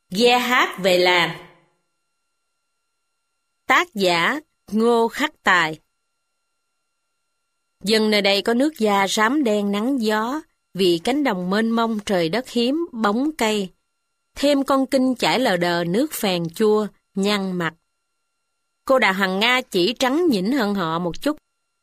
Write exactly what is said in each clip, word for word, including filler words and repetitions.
Ghe hát về làng. Tác giả Ngô Khắc Tài. Dân nơi đây có nước da rám đen nắng gió, vì cánh đồng mênh mông trời đất hiếm, bóng cây. Thêm con kinh chảy lờ đờ nước phèn chua, nhăn mặt. Cô Đào Hằng Nga chỉ trắng nhỉnh hơn họ một chút.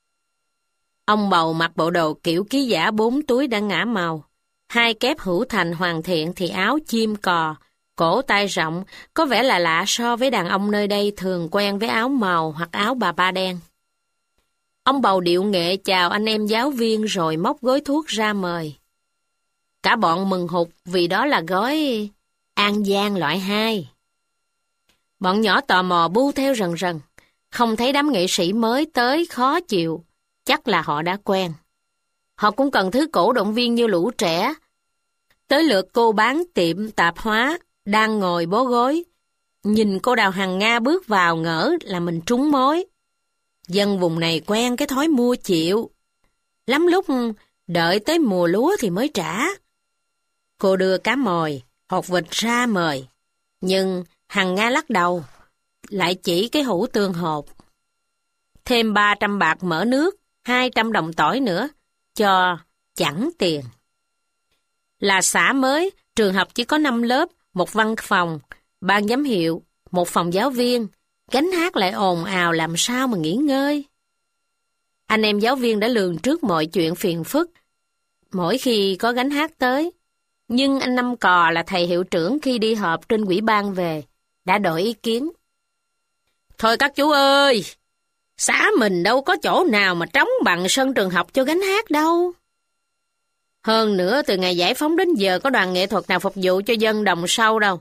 Ông bầu mặc bộ đồ kiểu ký giả bốn túi đã ngả màu. Hai kép hữu thành hoàn thiện thì áo chim cò, cổ tay rộng, có vẻ là lạ so với đàn ông nơi đây thường quen với áo màu hoặc áo bà ba đen. Ông bầu điệu nghệ chào anh em giáo viên rồi móc gói thuốc ra mời. Cả bọn mừng hụt vì đó là gói An Giang loại hai. Bọn nhỏ tò mò bu theo rần rần, không thấy đám nghệ sĩ mới tới khó chịu, chắc là họ đã quen. Họ cũng cần thứ cổ động viên như lũ trẻ. Tới lượt cô bán tiệm tạp hóa, đang ngồi bó gối. Nhìn cô Đào Hằng Nga bước vào ngỡ là mình trúng mối. Dân vùng này quen cái thói mua chịu. Lắm lúc đợi tới mùa lúa thì mới trả. Cô đưa cá mồi, hột vịt ra mời. Nhưng Hằng Nga lắc đầu, lại chỉ cái hũ tương hột. Thêm ba trăm bạc mỡ nước, hai trăm đồng tỏi nữa, cho chẳng tiền. Là xã mới, trường học chỉ có năm lớp, một văn phòng, ban giám hiệu, một phòng giáo viên, gánh hát lại ồn ào làm sao mà nghỉ ngơi. Anh em giáo viên đã lường trước mọi chuyện phiền phức, mỗi khi có gánh hát tới. Nhưng anh Năm Cò là thầy hiệu trưởng khi đi họp trên ủy ban về, đã đổi ý kiến. Thôi các chú ơi, xã mình đâu có chỗ nào mà trống bằng sân trường học cho gánh hát đâu. Hơn nữa từ ngày giải phóng đến giờ có đoàn nghệ thuật nào phục vụ cho dân đồng sâu đâu.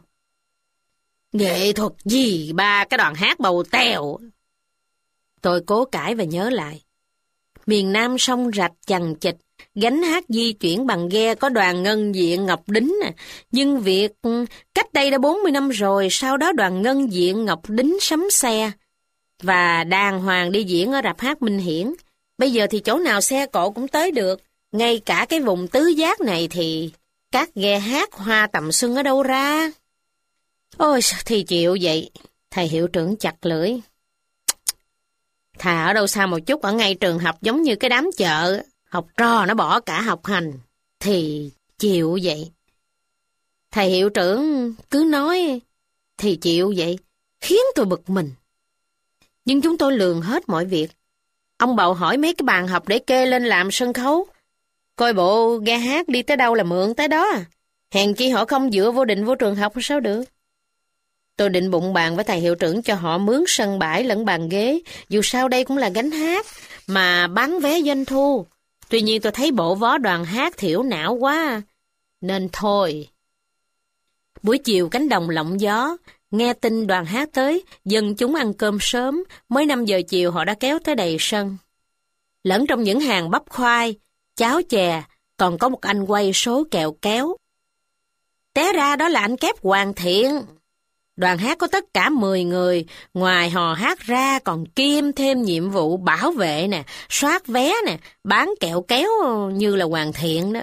Nghệ thuật gì ba, cái đoàn hát bầu tèo. Tôi cố cãi và nhớ lại. Miền Nam sông rạch chằng chịt, gánh hát di chuyển bằng ghe có đoàn Ngân Diện Ngọc Đính. Nhưng việc cách đây đã bốn mươi năm rồi, sau đó đoàn Ngân Diện Ngọc Đính sắm xe và đàng hoàng đi diễn ở rạp hát Minh Hiển. Bây giờ thì chỗ nào xe cộ cũng tới được. Ngay cả cái vùng tứ giác này thì các ghe hát hoa tầm xuân ở đâu ra? Ôi, thì chịu vậy. Thầy hiệu trưởng chặt lưỡi. Thà ở đâu xa một chút, ở ngay trường học giống như cái đám chợ, học trò nó bỏ cả học hành, thì chịu vậy. Thầy hiệu trưởng cứ nói, thì chịu vậy, khiến tôi bực mình. Nhưng chúng tôi lường hết mọi việc. Ông bầu hỏi mấy cái bàn học để kê lên làm sân khấu. Coi bộ ghe hát đi tới đâu là mượn tới đó. Hèn chi họ không dựa vô định vô trường học sao được. Tôi định bụng bàn với thầy hiệu trưởng cho họ mướn sân bãi lẫn bàn ghế. Dù sao đây cũng là gánh hát, mà bán vé doanh thu. Tuy nhiên tôi thấy bộ vó đoàn hát thiểu não quá, nên thôi. Buổi chiều cánh đồng lộng gió, nghe tin đoàn hát tới, dân chúng ăn cơm sớm, mới năm giờ chiều họ đã kéo tới đầy sân. Lẫn trong những hàng bắp khoai, cháo chè, còn có một anh quay số kẹo kéo. Té ra đó là anh Kép Hoàn Thiện. Đoàn hát có tất cả mười người, ngoài hò hát ra còn kiêm thêm nhiệm vụ bảo vệ nè, soát vé nè, bán kẹo kéo như là Hoàn Thiện đó.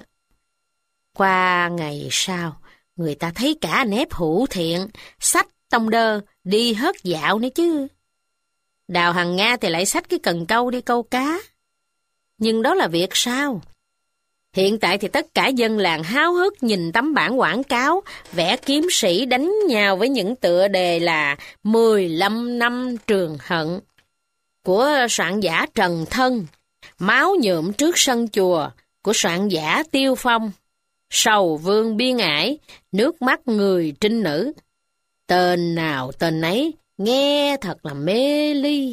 Qua ngày sau, người ta thấy cả anh ép Hữu Thiện, xách tông đơ, đi hớt dạo nữa chứ. Đào Hằng Nga thì lại xách cái cần câu đi câu cá. Nhưng đó là việc sao? Hiện tại thì tất cả dân làng háo hức nhìn tấm bảng quảng cáo, vẽ kiếm sĩ đánh nhau với những tựa đề là mười lăm năm trường hận của soạn giả Trần Thân, máu nhuộm trước sân chùa của soạn giả Tiêu Phong, sầu vương biên ải, nước mắt người trinh nữ. Tên nào tên ấy nghe thật là mê ly.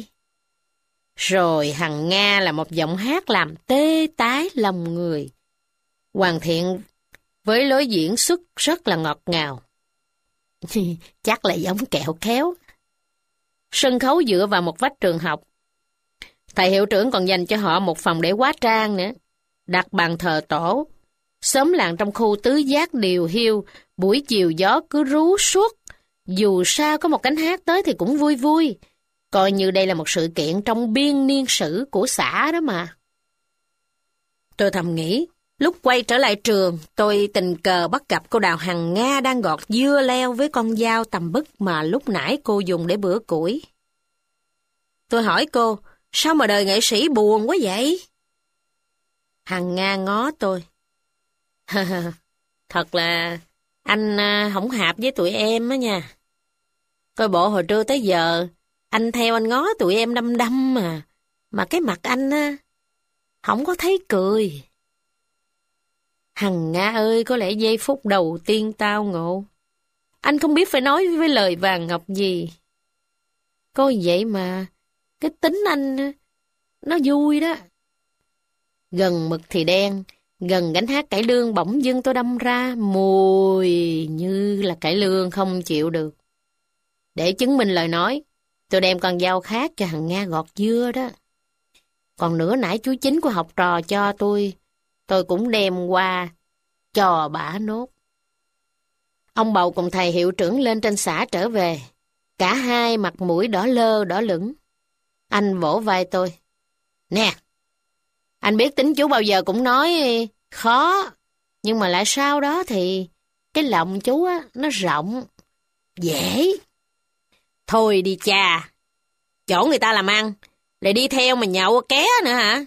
Rồi Hằng Nga là một giọng hát làm tê tái lòng người. Hoàn Thiện với lối diễn xuất rất là ngọt ngào. Chắc là giống kẹo kéo. Sân khấu dựa vào một vách trường học. Thầy hiệu trưởng còn dành cho họ một phòng để hóa trang nữa. Đặt bàn thờ tổ. Xóm làng trong khu tứ giác điều hiu, buổi chiều gió cứ rú suốt. Dù sao có một cánh hát tới thì cũng vui vui. Coi như đây là một sự kiện trong biên niên sử của xã đó mà. Tôi thầm nghĩ, Lúc quay trở lại trường, tôi tình cờ bắt gặp cô Đào Hằng Nga đang gọt dưa leo với con dao tầm bức mà lúc nãy cô dùng để bữa củi. Tôi hỏi cô, sao mà đời nghệ sĩ buồn quá vậy? Hằng Nga ngó tôi. Thật là anh không hợp với tụi em á nha. Coi bộ hồi trưa tới giờ, anh theo anh ngó tụi em đăm đăm mà. Mà cái mặt anh á, không có thấy cười. Hằng Nga ơi, có lẽ giây phút đầu tiên tao ngộ. Anh không biết phải nói với lời vàng ngọc gì. Có vậy mà, cái tính anh, nó vui đó. Gần mực thì đen, gần gánh hát cải lương bỗng dưng tôi đâm ra mùi như là cải lương không chịu được. Để chứng minh lời nói, tôi đem con dao khác cho Hằng Nga gọt dưa đó. Còn nửa nãy chú chính của học trò cho tôi, tôi cũng đem qua cho bả nốt. Ông Bầu cùng thầy hiệu trưởng lên trên xã trở về. Cả hai mặt mũi đỏ lơ đỏ lửng. Anh vỗ vai tôi. Nè, anh biết tính chú bao giờ cũng nói khó, nhưng mà lại sau đó thì cái lòng chú á, nó rộng, dễ. Thôi đi cha, chỗ người ta làm ăn, lại đi theo mà nhậu ké nữa hả?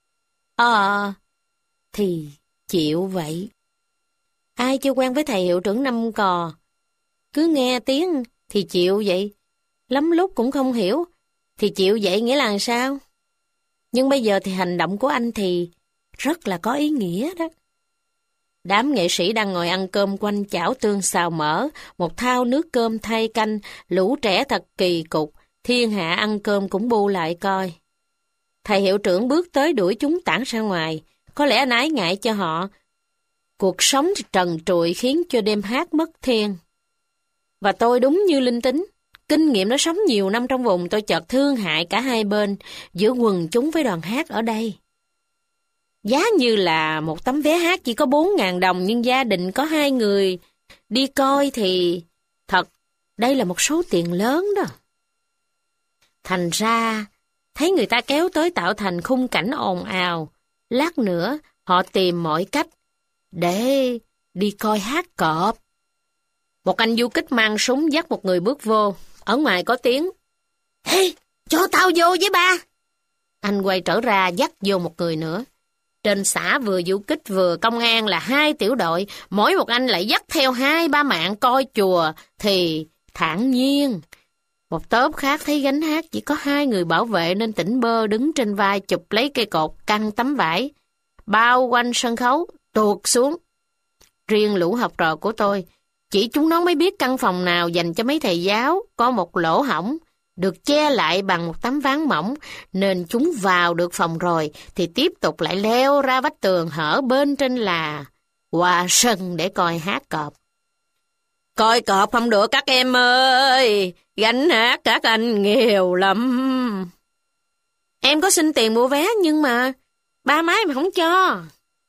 Ờ, thì chịu vậy. Ai chưa quen với thầy hiệu trưởng Năm Cò, cứ nghe tiếng thì chịu vậy. Lắm lúc cũng không hiểu, thì chịu vậy nghĩa là sao? Nhưng bây giờ thì hành động của anh thì rất là có ý nghĩa đó. Đám nghệ sĩ đang ngồi ăn cơm quanh chảo tương xào mỡ, một thao nước cơm thay canh, lũ trẻ thật kỳ cục, thiên hạ ăn cơm cũng bu lại coi. Thầy hiệu trưởng bước tới đuổi chúng tản ra ngoài, có lẽ anh ái ngại cho họ. Cuộc sống trần trụi khiến cho đêm hát mất thiên. Và tôi đúng như linh tính, kinh nghiệm nó sống nhiều năm trong vùng, tôi chợt thương hại cả hai bên, giữa quần chúng với đoàn hát ở đây. Giá như là một tấm vé hát chỉ có bốn ngàn đồng, nhưng gia đình có hai người đi coi thì thật, đây là một số tiền lớn đó. Thành ra, thấy người ta kéo tới tạo thành khung cảnh ồn ào, lát nữa họ tìm mọi cách để đi coi hát cọp. Một anh du kích mang súng dắt một người bước vô, ở ngoài có tiếng. Ê, cho tao vô với ba. Anh quay trở ra dắt vô một người nữa. Trên xã vừa du kích vừa công an là hai tiểu đội, mỗi một anh lại dắt theo hai ba mạng coi chùa thì thản nhiên. Một tốp khác thấy gánh hát chỉ có hai người bảo vệ nên tỉnh bơ đứng trên vai chụp lấy cây cột căng tấm vải, bao quanh sân khấu, tuột xuống. Riêng lũ học trò của tôi, chỉ chúng nó mới biết căn phòng nào dành cho mấy thầy giáo có một lỗ hổng, được che lại bằng một tấm ván mỏng, nên chúng vào được phòng rồi thì tiếp tục lại leo ra vách tường hở bên trên là qua sân để coi hát cọp. Coi cọp không được các em ơi, gánh hát các anh nghèo lắm. Em có xin tiền mua vé nhưng mà ba má em không cho.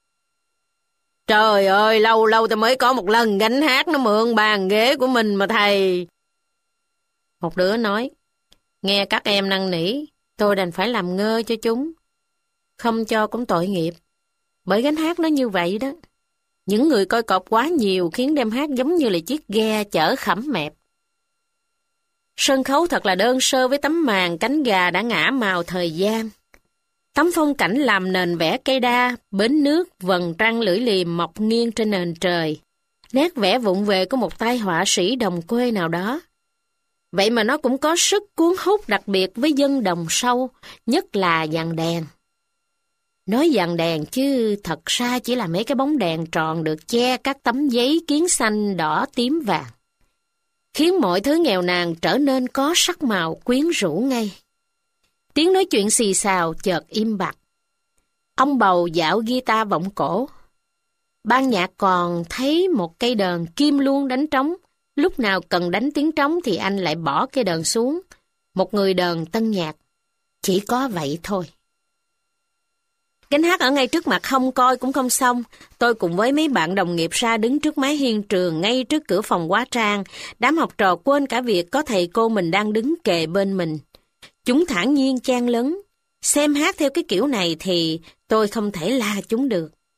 Trời ơi, lâu lâu tôi mới có một lần gánh hát nó mượn bàn ghế của mình mà thầy. Một đứa nói, nghe các em năn nỉ, tôi đành phải làm ngơ cho chúng. Không cho cũng tội nghiệp, bởi gánh hát nó như vậy đó. Những người coi cọp quá nhiều khiến đêm hát giống như là chiếc ghe chở khẩm mẹp. Sân khấu thật là đơn sơ với tấm màn cánh gà đã ngả màu thời gian. Tấm phong cảnh làm nền vẽ cây đa, bến nước, vầng trăng lưỡi liềm mọc nghiêng trên nền trời. Nét vẽ vụng về của một tay họa sĩ đồng quê nào đó. Vậy mà nó cũng có sức cuốn hút đặc biệt với dân đồng sâu, nhất là dàn đèn. Nói dàn đèn chứ thật ra chỉ là mấy cái bóng đèn tròn được che các tấm giấy kiến xanh đỏ tím vàng, khiến mọi thứ nghèo nàn trở nên có sắc màu quyến rũ ngay. Tiếng nói chuyện xì xào chợt im bặt. Ông Bầu dạo guitar vọng cổ. Ban nhạc còn thấy một cây đờn kim luôn đánh trống. Lúc nào cần đánh tiếng trống thì anh lại bỏ cây đờn xuống. Một người đờn tân nhạc. Chỉ có vậy thôi. Gánh hát ở ngay trước mặt không coi cũng không xong. Tôi cùng với mấy bạn đồng nghiệp ra đứng trước mái hiên trường ngay trước cửa phòng hóa trang. Đám học trò quên cả việc có thầy cô mình đang đứng kề bên mình. Chúng thản nhiên chen lấn. Xem hát theo cái kiểu này thì tôi không thể la chúng được.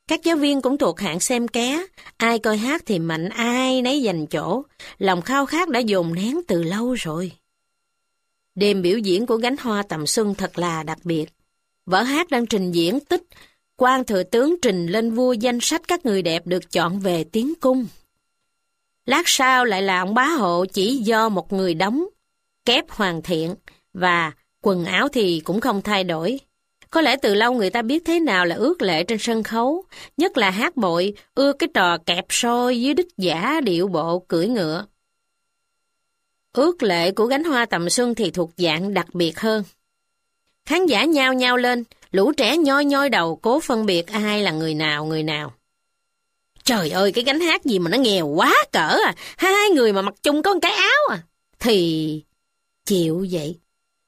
Các giáo viên cũng thuộc hạng xem ké, ai coi hát thì mạnh ai nấy giành chỗ, lòng khao khát đã dồn nén từ lâu rồi. Đêm biểu diễn của Gánh Hoa Tầm Xuân thật là đặc biệt. Vở hát đang trình diễn tích, quan thừa tướng trình lên vua danh sách các người đẹp được chọn về tiến cung. Lát sau lại là ông bá hộ chỉ do một người đóng, kép hoàn thiện, và quần áo thì cũng không thay đổi. Có lẽ từ lâu người ta biết thế nào là ước lệ trên sân khấu, nhất là hát bội, ưa cái trò kẹp soi dưới đích giả điệu bộ cưỡi ngựa. Ước lệ của Gánh Hoa Tầm Xuân thì thuộc dạng đặc biệt hơn. Khán giả nhao nhao lên, lũ trẻ nhoi nhoi đầu cố phân biệt ai là người nào người nào. Trời ơi, cái gánh hát gì mà nó nghèo quá cỡ à, hai người mà mặc chung có một cái áo à. Thì chịu vậy.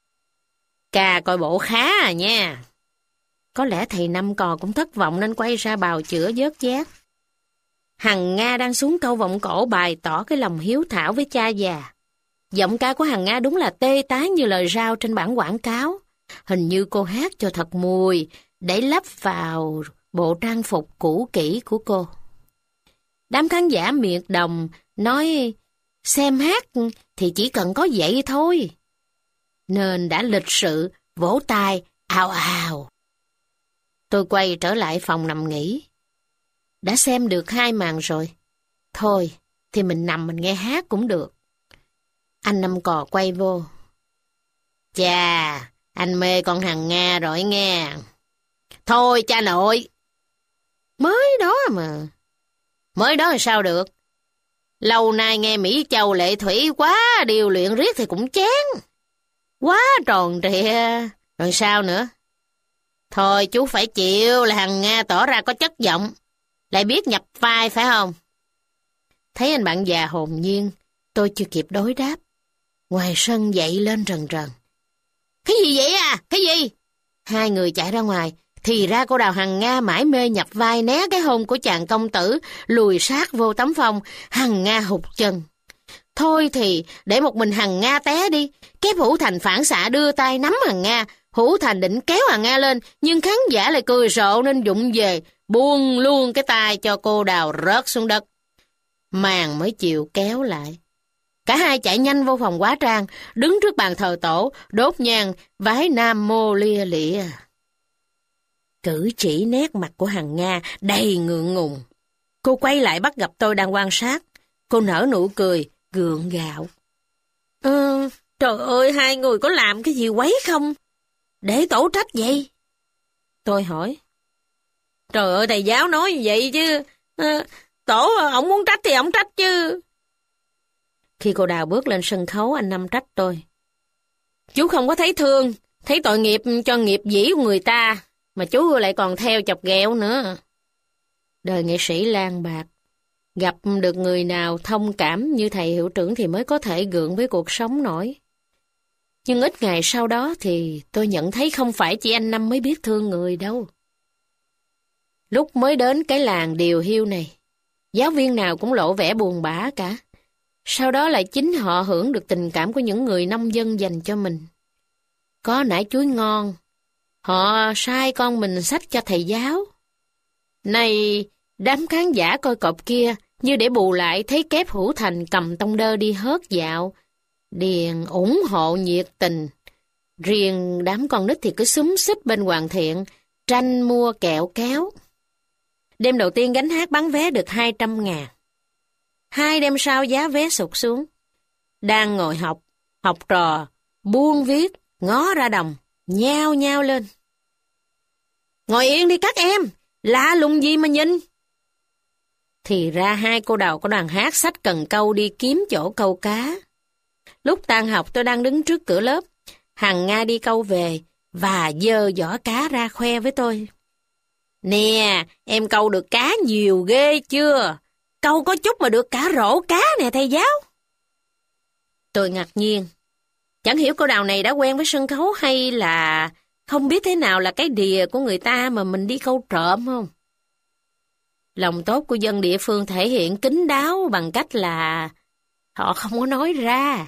Ca coi bộ khá à nha. Có lẽ thầy Năm Cò cũng thất vọng nên quay ra bào chữa vớt vát. Hằng Nga đang xuống câu vọng cổ bày tỏ cái lòng hiếu thảo với cha già. Giọng ca của Hằng Nga đúng là tê tái như lời rao trên bản quảng cáo. Hình như cô hát cho thật mùi để lắp vào bộ trang phục cũ kỹ của cô. Đám khán giả miệt đồng nói xem hát thì chỉ cần có vậy thôi. Nên đã lịch sự vỗ tay ào ào. Tôi quay trở lại phòng nằm nghỉ. Đã xem được hai màn rồi. Thôi thì mình nằm mình nghe hát cũng được. Anh Năm Cò quay vô. Chà, anh mê con Hằng Nga rồi nghe. Thôi cha nội. Mới đó mà. Mới đó thì sao được. Lâu nay nghe Mỹ Châu Lệ Thủy quá điều luyện riết thì cũng chán. Quá tròn trịa. Rồi sao nữa? Thôi chú phải chịu là Hằng Nga tỏ ra có chất giọng. Lại biết nhập vai phải không? Thấy anh bạn già hồn nhiên, tôi chưa kịp đối đáp. Ngoài sân dậy lên rần rần. Cái gì vậy à? Cái gì? Hai người chạy ra ngoài. Thì ra cô Đào Hằng Nga mải mê nhập vai né cái hôn của chàng công tử, lùi sát vô tấm phong. Hằng Nga hụt chân. Thôi thì để một mình Hằng Nga té đi. Kép Hữu Thành phản xạ đưa tay nắm Hằng Nga. Hữu Thành định kéo Hằng Nga lên, nhưng khán giả lại cười rộ nên dụng về, buông luôn cái tay cho cô Đào rớt xuống đất. Màn mới chịu kéo lại. Cả hai chạy nhanh vô phòng hóa trang, đứng trước bàn thờ tổ, đốt nhang, vái nam mô lia lịa. Cử chỉ nét mặt của Hằng Nga đầy ngượng ngùng. Cô quay lại bắt gặp tôi đang quan sát. Cô nở nụ cười, gượng gạo. Ờ, trời ơi, hai người có làm cái gì quấy không? Để tổ trách vậy? Tôi hỏi. Trời ơi, thầy giáo nói như vậy chứ. À, tổ, ổng muốn trách thì ổng trách chứ. Khi cô Đào bước lên sân khấu, anh Năm trách tôi. Chú không có thấy thương, thấy tội nghiệp cho nghiệp dĩ của người ta, mà chú lại còn theo chọc ghẹo nữa. Đời nghệ sĩ lang bạc, gặp được người nào thông cảm như thầy hiệu trưởng thì mới có thể gượng với cuộc sống nổi. Nhưng ít ngày sau đó thì tôi nhận thấy không phải chỉ anh Năm mới biết thương người đâu. Lúc mới đến cái làng điều hiu này, giáo viên nào cũng lộ vẻ buồn bã cả. Sau đó lại chính họ hưởng được tình cảm của những người nông dân dành cho mình. Có nải chuối ngon, họ sai con mình xách cho thầy giáo. Này, đám khán giả coi cọp kia như để bù lại thấy Kép Hữu Thành cầm tông đơ đi hớt dạo, điền ủng hộ nhiệt tình. Riêng đám con nít thì cứ xúm xít bên Hoàng Thiện, tranh mua kẹo kéo. Đêm đầu tiên gánh hát bán vé được hai trăm ngàn. Hai đêm sau giá vé sụt xuống. Đang ngồi học, học trò, buông viết, ngó ra đồng, nhao nhao lên. Ngồi yên đi các em, lạ lùng gì mà nhìn. Thì ra hai cô Đào của đoàn hát xách cần câu đi kiếm chỗ câu cá. Lúc tan học tôi đang đứng trước cửa lớp, Hằng Nga đi câu về và giơ giỏ cá ra khoe với tôi. Nè, em câu được cá nhiều ghê chưa? Câu có chút mà được cả rổ cá nè thầy giáo. Tôi ngạc nhiên. Chẳng hiểu cô Đào này đã quen với sân khấu hay là không biết thế nào là cái đìa của người ta mà mình đi câu trộm không? Lòng tốt của dân địa phương thể hiện kín đáo bằng cách là họ không có nói ra.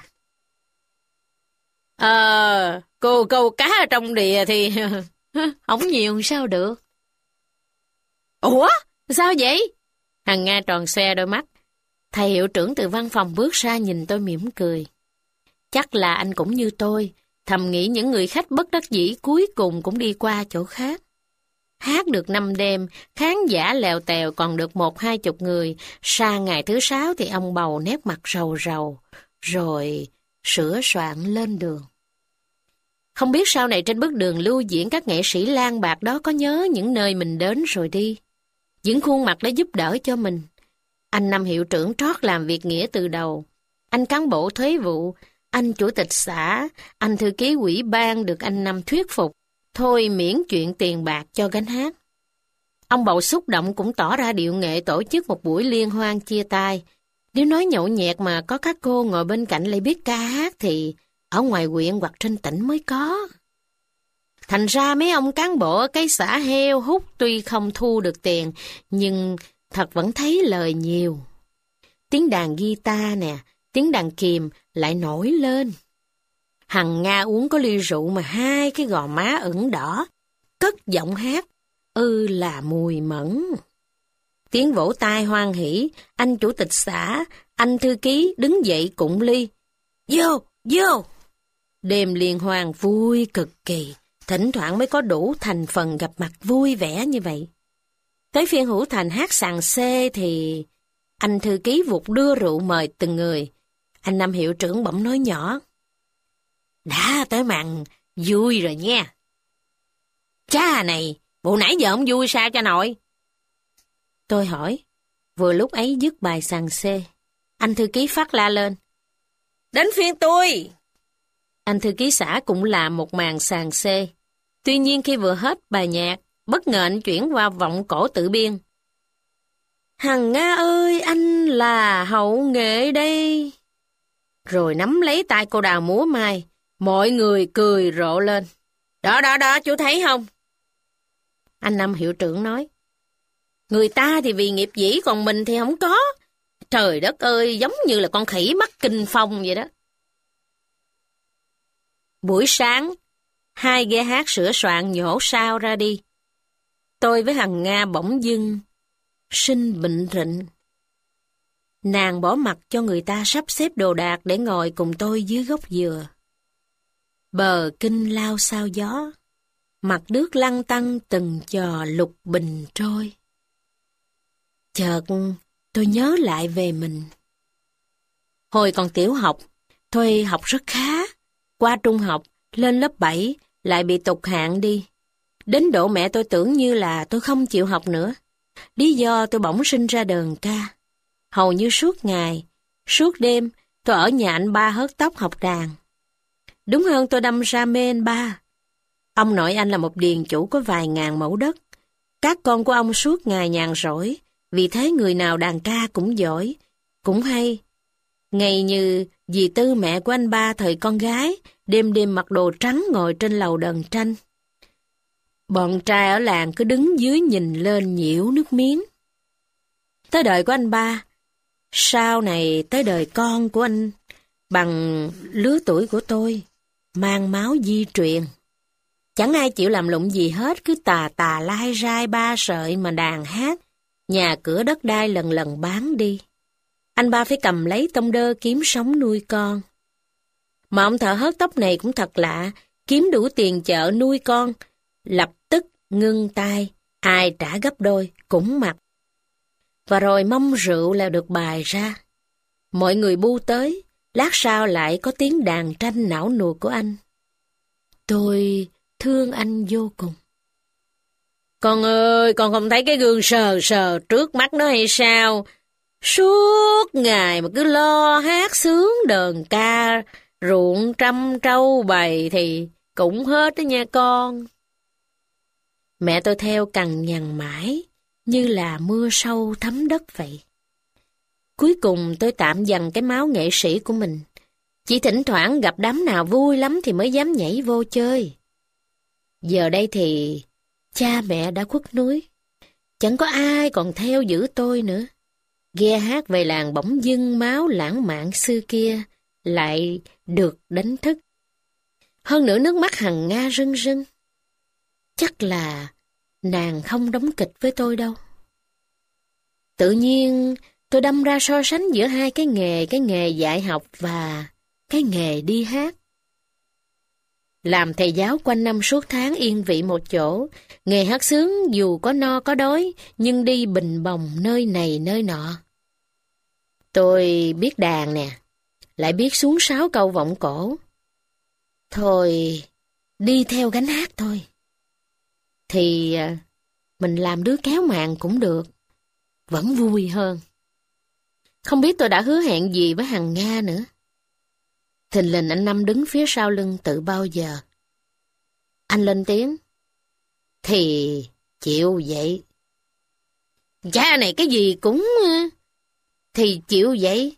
Ờ, cô câu cá ở trong đìa thì không nhiều sao được. Ủa? Sao vậy? Hằng Nga tròn xoe đôi mắt. Thầy hiệu trưởng từ văn phòng bước ra nhìn tôi mỉm cười. Chắc là anh cũng như tôi, thầm nghĩ những người khách bất đắc dĩ cuối cùng cũng đi qua chỗ khác. Hát được năm đêm, khán giả lèo tèo còn được một hai chục người, sang ngày thứ sáu thì ông bầu nét mặt rầu rầu, rồi sửa soạn lên đường. Không biết sau này trên bước đường lưu diễn các nghệ sĩ lang bạc đó có nhớ những nơi mình đến rồi đi. Những khuôn mặt đã giúp đỡ cho mình. Anh Năm hiệu trưởng trót làm việc nghĩa từ đầu. Anh cán bộ thuế vụ, anh chủ tịch xã, anh thư ký ủy ban được anh Năm thuyết phục. Thôi miễn chuyện tiền bạc cho gánh hát. Ông bầu xúc động cũng tỏ ra điệu nghệ tổ chức một buổi liên hoan chia tay. Nếu nói nhậu nhẹt mà có các cô ngồi bên cạnh lại biết ca hát thì ở ngoài huyện hoặc trên tỉnh mới có. Thành ra mấy ông cán bộ ở cái xã heo hút tuy không thu được tiền, nhưng thật vẫn thấy lời nhiều. Tiếng đàn guitar nè, tiếng đàn kìm lại nổi lên. Hằng Nga uống có ly rượu mà hai cái gò má ửng đỏ, cất giọng hát, ư là mùi mẫn. Tiếng vỗ tay hoan hỉ, anh chủ tịch xã, anh thư ký đứng dậy cụng ly. Vô, vô! Đêm liên hoan vui cực kỳ, thỉnh thoảng mới có đủ thành phần gặp mặt vui vẻ như vậy. Tới phiên Hữu Thành hát sàn xê thì anh thư ký vụt đưa rượu mời từng người. Anh Năm hiệu trưởng bỗng nói nhỏ. Đã tới màn vui rồi nha. Cha này, bộ nãy giờ ông vui sao cha nội? Tôi hỏi. Vừa lúc ấy dứt bài sàn xê, anh thư ký phát la lên. Đến phiên tôi! Anh thư ký xã cũng làm một màn sàn xê. Tuy nhiên khi vừa hết bài nhạc, bất ngờ anh chuyển qua vọng cổ tự biên. Hằng Nga ơi, anh là hậu nghệ đây. Rồi nắm lấy tay cô đào múa mai. Mọi người cười rộ lên. Đó đó đó, chú thấy không? Anh Năm hiệu trưởng nói. Người ta thì vì nghiệp dĩ, còn mình thì không có. Trời đất ơi, giống như là con khỉ mắc kinh phong vậy đó. Buổi sáng, hai ghe hát sửa soạn nhổ sao ra đi. Tôi với Hằng Nga bỗng dưng sinh bệnh rịnh. Nàng bỏ mặc cho người ta sắp xếp đồ đạc để ngồi cùng tôi dưới gốc dừa. Bờ kinh lao sao gió, mặt nước lăn tăn từng trò lục bình trôi. Chợt tôi nhớ lại về mình. Hồi còn tiểu học, tôi học rất khá. Qua trung học, lên lớp bảy, lại bị tụt hạng đi. Đến độ mẹ tôi tưởng như là tôi không chịu học nữa. Lý do tôi bỗng sinh ra đờn ca. Hầu như suốt ngày, suốt đêm, tôi ở nhà anh ba hớt tóc học đàn. Đúng hơn tôi đâm ra mê anh ba. Ông nội anh là một điền chủ có vài ngàn mẫu đất. Các con của ông suốt ngày nhàn rỗi, vì thế người nào đàn ca cũng giỏi, cũng hay. Ngày như dì Tư mẹ của anh ba thời con gái, đêm đêm mặc đồ trắng ngồi trên lầu đờn tranh. Bọn trai ở làng cứ đứng dưới nhìn lên nhiễu nước miếng. Tới đời của anh ba, sau này tới đời con của anh, bằng lứa tuổi của tôi, mang máu di truyền. Chẳng ai chịu làm lụng gì hết, cứ tà tà lai rai ba sợi mà đàn hát, nhà cửa đất đai lần lần bán đi. Anh ba phải cầm lấy tông đơ kiếm sống nuôi con. Mà ông thợ hớt tóc này cũng thật lạ, kiếm đủ tiền chợ nuôi con, lập tức ngưng tay, ai trả gấp đôi cũng mặc. Và rồi mâm rượu là được bày ra. Mọi người bu tới, lát sau lại có tiếng đàn tranh não nuột của anh. Tôi thương anh vô cùng. Con ơi, con không thấy cái gương sờ sờ trước mắt nó hay sao? Suốt ngày mà cứ lo hát sướng đờn ca, ruộng trăm trâu bày thì cũng hết đó nha con. Mẹ tôi theo cằn nhằn mãi, như là mưa sâu thấm đất vậy. Cuối cùng tôi tạm dằn cái máu nghệ sĩ của mình. Chỉ thỉnh thoảng gặp đám nào vui lắm thì mới dám nhảy vô chơi. Giờ đây thì cha mẹ đã khuất núi. Chẳng có ai còn theo giữ tôi nữa. Ghe hát về làng bỗng dưng máu lãng mạn xưa kia lại được đánh thức. Hơn nữa nước mắt Hằng Nga rưng rưng. Chắc là nàng không đóng kịch với tôi đâu. Tự nhiên tôi đâm ra so sánh giữa hai cái nghề, cái nghề dạy học và cái nghề đi hát. Làm thầy giáo quanh năm suốt tháng yên vị một chỗ, nghề hát xướng dù có no có đói, nhưng đi bình bồng nơi này nơi nọ. Tôi biết đàn nè, lại biết xuống sáu câu vọng cổ. Thôi, đi theo gánh hát thôi. Thì mình làm đứa kéo màn cũng được, vẫn vui hơn. Không biết tôi đã hứa hẹn gì với Hằng Nga nữa. Thình lình anh Năm đứng phía sau lưng tự bao giờ. Anh lên tiếng. Thì chịu vậy. Cha này cái gì cũng... Thì chịu vậy.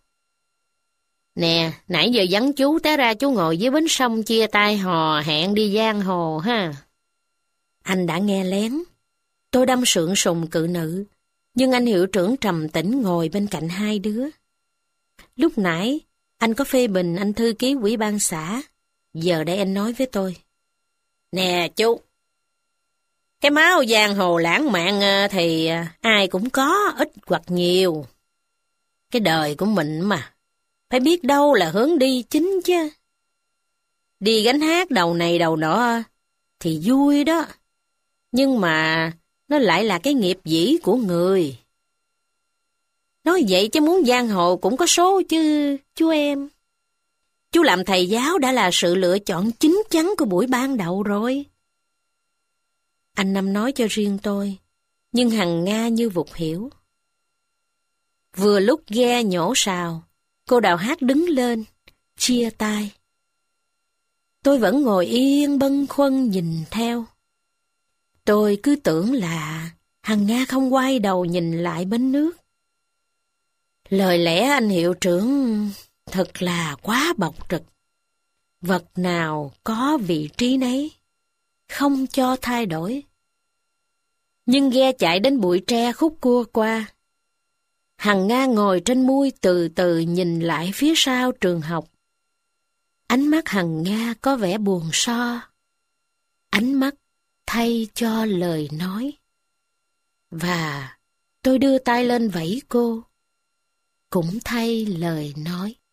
Nè, nãy giờ vắng chú, té ra chú ngồi dưới bến sông chia tay hò hẹn đi giang hồ ha. Anh đã nghe lén. Tôi đâm sượng sùng cự nữ, nhưng anh hiệu trưởng trầm tĩnh ngồi bên cạnh hai đứa. Lúc nãy, anh có phê bình anh thư ký ủy ban xã. Giờ đây anh nói với tôi. Nè chú, cái máu giang hồ lãng mạn thì ai cũng có, ít hoặc nhiều. Cái đời của mình mà, phải biết đâu là hướng đi chính chứ. Đi gánh hát đầu này đầu nọ thì vui đó. Nhưng mà nó lại là cái nghiệp dĩ của người. Nói vậy chứ muốn giang hồ cũng có số chứ, chú em. Chú làm thầy giáo đã là sự lựa chọn chín chắn của buổi ban đầu rồi. Anh Năm nói cho riêng tôi, nhưng Hằng Nga như vụt hiểu. Vừa lúc ghe nhổ sào, cô Đào Hát đứng lên, chia tay. Tôi vẫn ngồi yên bâng khuâng nhìn theo. Tôi cứ tưởng là Hằng Nga không quay đầu nhìn lại bến nước. Lời lẽ anh hiệu trưởng thật là quá bộc trực. Vật nào có vị trí nấy, không cho thay đổi. Nhưng ghe chạy đến bụi tre khúc cua qua. Hằng Nga ngồi trên mui từ từ nhìn lại phía sau trường học. Ánh mắt Hằng Nga có vẻ buồn so. Ánh mắt thay cho lời nói. Và tôi đưa tay lên vẫy cô, cũng thay lời nói.